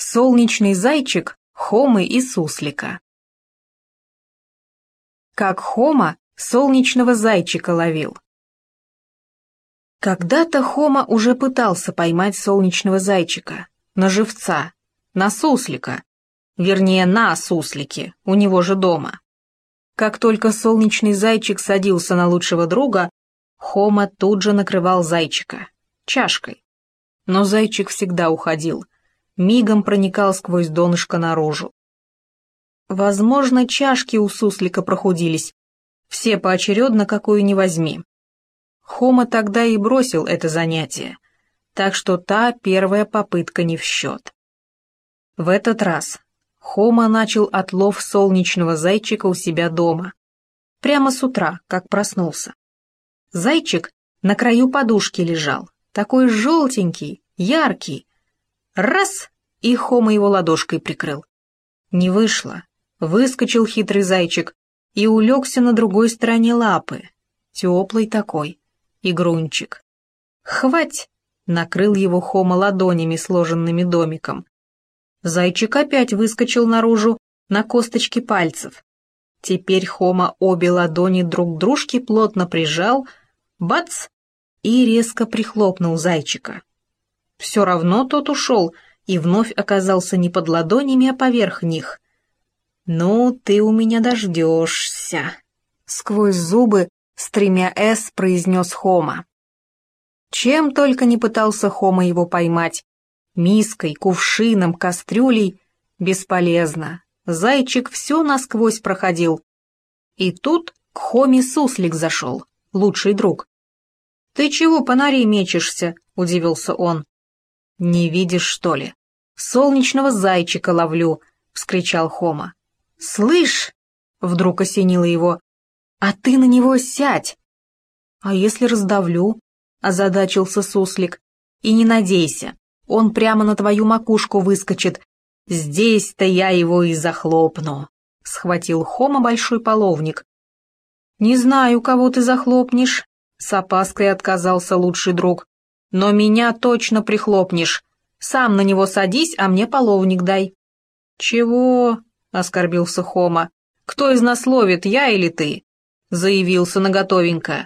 Солнечный зайчик Хомы и Суслика. Как Хома солнечного зайчика ловил. Когда-то Хома уже пытался поймать солнечного зайчика, на живца, на суслика, вернее, на суслике, у него же дома. Как только солнечный зайчик садился на лучшего друга, Хома тут же накрывал зайчика чашкой. Но зайчик всегда уходил, мигом проникал сквозь донышко наружу. Возможно, чашки у суслика прохудились, все поочередно, какую ни возьми. Хома тогда и бросил это занятие, так что та первая попытка не в счет. В этот раз Хома начал отлов солнечного зайчика у себя дома, прямо с утра, как проснулся. Зайчик на краю подушки лежал, такой желтенький, яркий. Раз, и Хома его ладошкой прикрыл. Не вышло. Выскочил хитрый зайчик и улегся на другой стороне лапы, теплый такой, игрунчик. Хвать! Накрыл его Хома ладонями, сложенными домиком. Зайчик опять выскочил наружу на косточки пальцев. Теперь Хома обе ладони друг к дружке плотно прижал, бац! И резко прихлопнул зайчика. Все равно тот ушел и вновь оказался не под ладонями, а поверх них. «Ну, ты у меня дождешься», — сквозь зубы с 3 «с» произнес Хома. Чем только не пытался Хома его поймать. Миской, кувшином, кастрюлей. Бесполезно. Зайчик все насквозь проходил. И тут к Хоме суслик зашел, лучший друг. «Ты чего по норе мечешься?» — удивился он. «Не видишь, что ли? Солнечного зайчика ловлю», — вскричал Хома. «Слышь!» — вдруг осенило его. «А ты на него сядь!» «А если раздавлю?» — озадачился суслик. «И не надейся, он прямо на твою макушку выскочит. Здесь-то я его и захлопну!» — схватил Хома большой половник. «Не знаю, кого ты захлопнешь», — с опаской отказался лучший друг. «Но меня точно прихлопнешь. Сам на него садись, а мне половник дай». «Чего?» — оскорбился Хома. «Кто из нас ловит, я или ты?» — заявился наготовенько.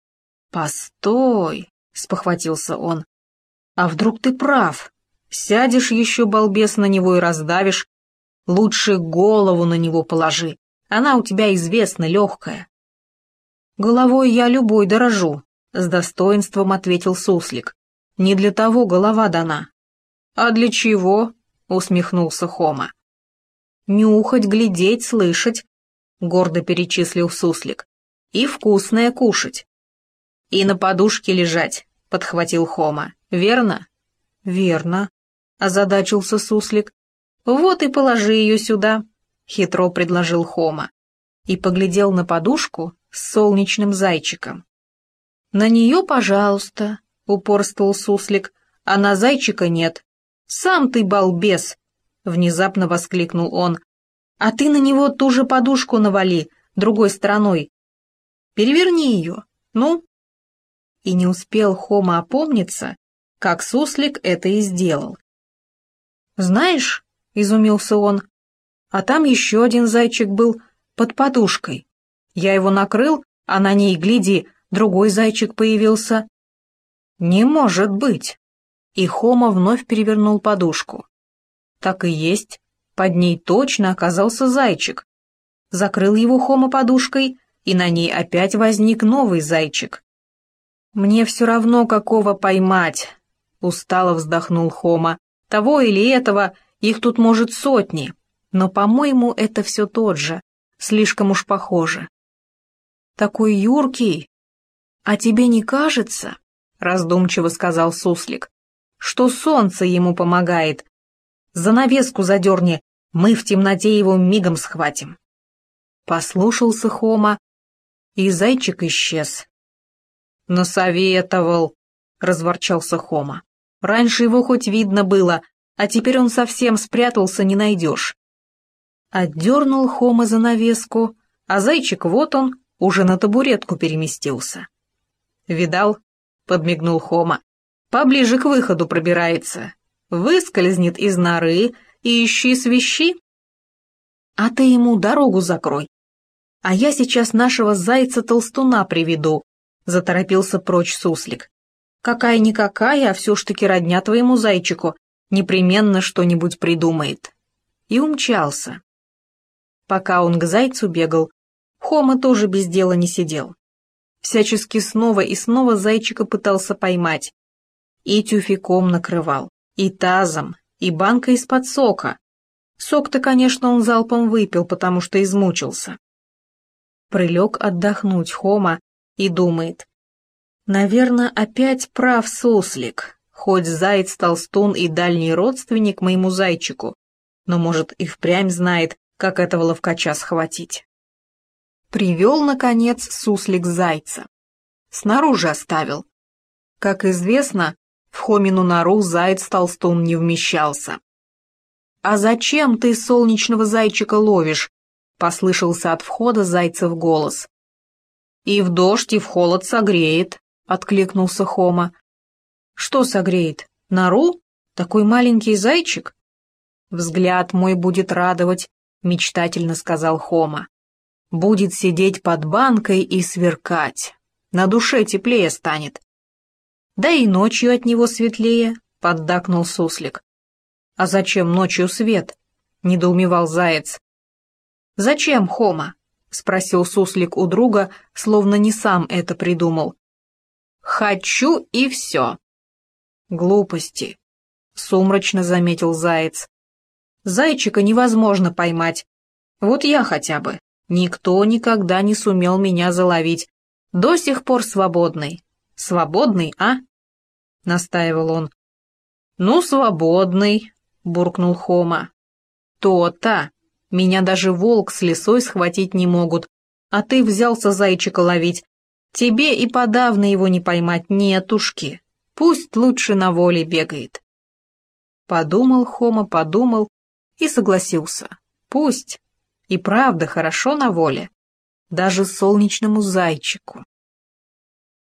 «Постой!» — спохватился он. «А вдруг ты прав? Сядешь еще, балбес, на него и раздавишь. Лучше голову на него положи, она у тебя известна, легкая». «Головой я любой дорожу», — с достоинством ответил суслик. «Не для того голова дана». «А для чего?» — усмехнулся Хома. «Нюхать, глядеть, слышать», — гордо перечислил суслик. «И вкусное кушать». «И на подушке лежать», — подхватил Хома. «Верно?» «Верно», — озадачился суслик. «Вот и положи ее сюда», — хитро предложил Хома. И поглядел на подушку с солнечным зайчиком. «На нее, пожалуйста», — упорствовал суслик, — «а на зайчика нет». «Сам ты балбес!» — внезапно воскликнул он. «А ты на него ту же подушку навали, другой стороной. Переверни ее, ну?» И не успел Хома опомниться, как суслик это и сделал. «Знаешь, — изумился он, — а там еще один зайчик был под подушкой. Я его накрыл, а на ней, гляди, другой зайчик появился». «Не может быть!» И Хома вновь перевернул подушку. Так и есть, под ней точно оказался зайчик. Закрыл его Хома подушкой, и на ней опять возник новый зайчик. «Мне все равно, какого поймать», — устало вздохнул Хома. «Того или этого, их тут, может, сотни, но, по-моему, это все тот же, слишком уж похоже». «Такой юркий. А тебе не кажется, — раздумчиво сказал суслик, — что солнце ему помогает? Занавеску задерни, мы в темноте его мигом схватим». Послушался Хома, и зайчик исчез. «Насоветовал», — разворчался Хома. «Раньше его хоть видно было, а теперь он совсем спрятался, не найдешь». Отдернул Хома занавеску, а зайчик вот он, уже на табуретку переместился. «Видал?» — подмигнул Хома. «Поближе к выходу пробирается. выскользнет из норы и ищи свищи. А ты ему дорогу закрой. А я сейчас нашего зайца-толстуна приведу, заторопился прочь суслик. Какая-никакая, а все ж таки родня твоему зайчику, непременно что-нибудь придумает. И умчался. Пока он к зайцу бегал, Хома тоже без дела не сидел. Всячески снова и снова зайчика пытался поймать. И тюфяком накрывал, и тазом, и банкой из-под сока. Сок-то, конечно, он залпом выпил, потому что измучился. Прилег отдохнуть Хома и думает. Наверное, опять прав суслик, хоть заяц-толстун и дальний родственник моему зайчику, но, может, и впрямь знает, как этого ловкача схватить. Привел, наконец, суслик зайца. Снаружи оставил. Как известно, в Хомину нору заяц-толстун не вмещался. «А зачем ты солнечного зайчика ловишь?» — послышался от входа зайцев голос. «И в дождь, и в холод согреет», — откликнулся Хома. «Что согреет? Нору? Такой маленький зайчик?» «Взгляд мой будет радовать», — мечтательно сказал Хома. «Будет сидеть под банкой и сверкать. На душе теплее станет». «Да и ночью от него светлее», — поддакнул суслик. «А зачем ночью свет?» — недоумевал заяц. «Зачем, Хома?» — спросил суслик у друга, словно не сам это придумал. «Хочу и все». «Глупости», — сумрачно заметил заяц. «Зайчика невозможно поймать. Вот я хотя бы. Никто никогда не сумел меня заловить. До сих пор свободный. Свободный, а?» — настаивал он. «Ну, свободный», — буркнул Хома. «То-то. Меня даже волк с лисой схватить не могут, а ты взялся зайчика ловить. Тебе и подавно его не поймать, нетушки. Пусть лучше на воле бегает». Подумал Хома, подумал и согласился. Пусть. И правда хорошо на воле. Даже солнечному зайчику.